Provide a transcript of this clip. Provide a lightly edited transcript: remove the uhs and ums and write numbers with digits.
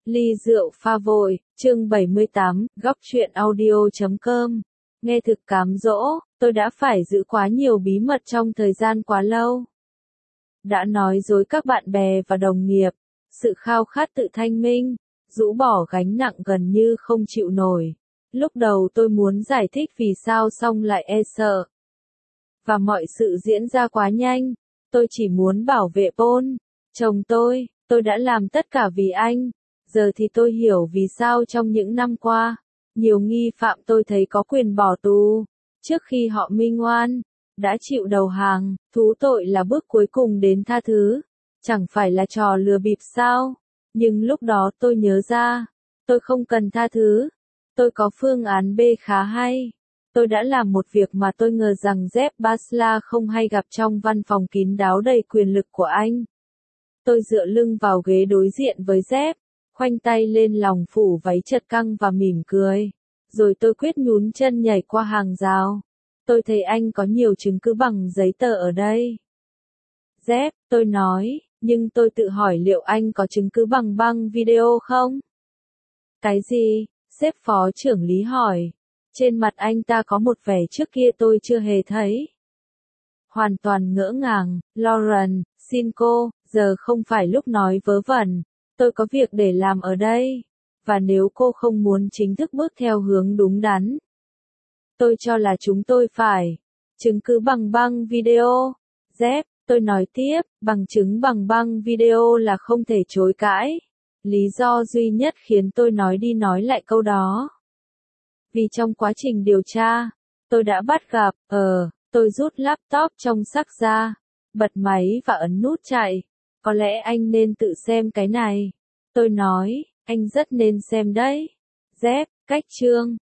Ly rượu pha vội, chương 78, góc truyện audio.com. Nghe thực cám dỗ, tôi đã phải giữ quá nhiều bí mật trong thời gian quá lâu. Đã nói dối các bạn bè và đồng nghiệp, sự khao khát tự thanh minh, rũ bỏ gánh nặng gần như không chịu nổi. Lúc đầu tôi muốn giải thích vì sao xong lại e sợ. Và mọi sự diễn ra quá nhanh, tôi chỉ muốn bảo vệ Paul, chồng tôi đã làm tất cả vì anh. Giờ thì tôi hiểu vì sao trong những năm qua, nhiều nghi phạm tôi thấy có quyền bỏ tù, trước khi họ minh oan, đã chịu đầu hàng. Thú tội là bước cuối cùng đến tha thứ, chẳng phải là trò lừa bịp sao? Nhưng lúc đó tôi nhớ ra, tôi không cần tha thứ, tôi có phương án B khá hay. Tôi đã làm một việc mà tôi ngờ rằng Jeff Basler không hay gặp trong văn phòng kín đáo đầy quyền lực của anh. Tôi dựa lưng vào ghế đối diện với Jeff, khoanh tay lên lòng phủ váy chật căng và mỉm cười. Rồi tôi quyết nhún chân nhảy qua hàng rào. Tôi thấy anh có nhiều chứng cứ bằng giấy tờ ở đây. Jeff, tôi nói, nhưng tôi tự hỏi liệu anh có chứng cứ bằng băng video không? Cái gì? Sếp phó trưởng lý hỏi. Trên mặt anh ta có một vẻ trước kia tôi chưa hề thấy. Hoàn toàn ngỡ ngàng, Lauren, xin cô, giờ không phải lúc nói vớ vẩn. Tôi có việc để làm ở đây. Và nếu cô không muốn chính thức bước theo hướng đúng đắn, tôi cho là chúng tôi phải. Chứng cứ bằng băng video. Jeff, tôi nói tiếp, bằng chứng bằng băng video là không thể chối cãi. Lý do duy nhất khiến tôi nói đi nói lại câu đó. Vì trong quá trình điều tra, tôi đã bắt gặp, tôi rút laptop trong xắc ra, bật máy và ấn nút chạy. Có lẽ anh nên tự xem cái này. Tôi nói, anh rất nên xem đấy. Jeff, cách chương.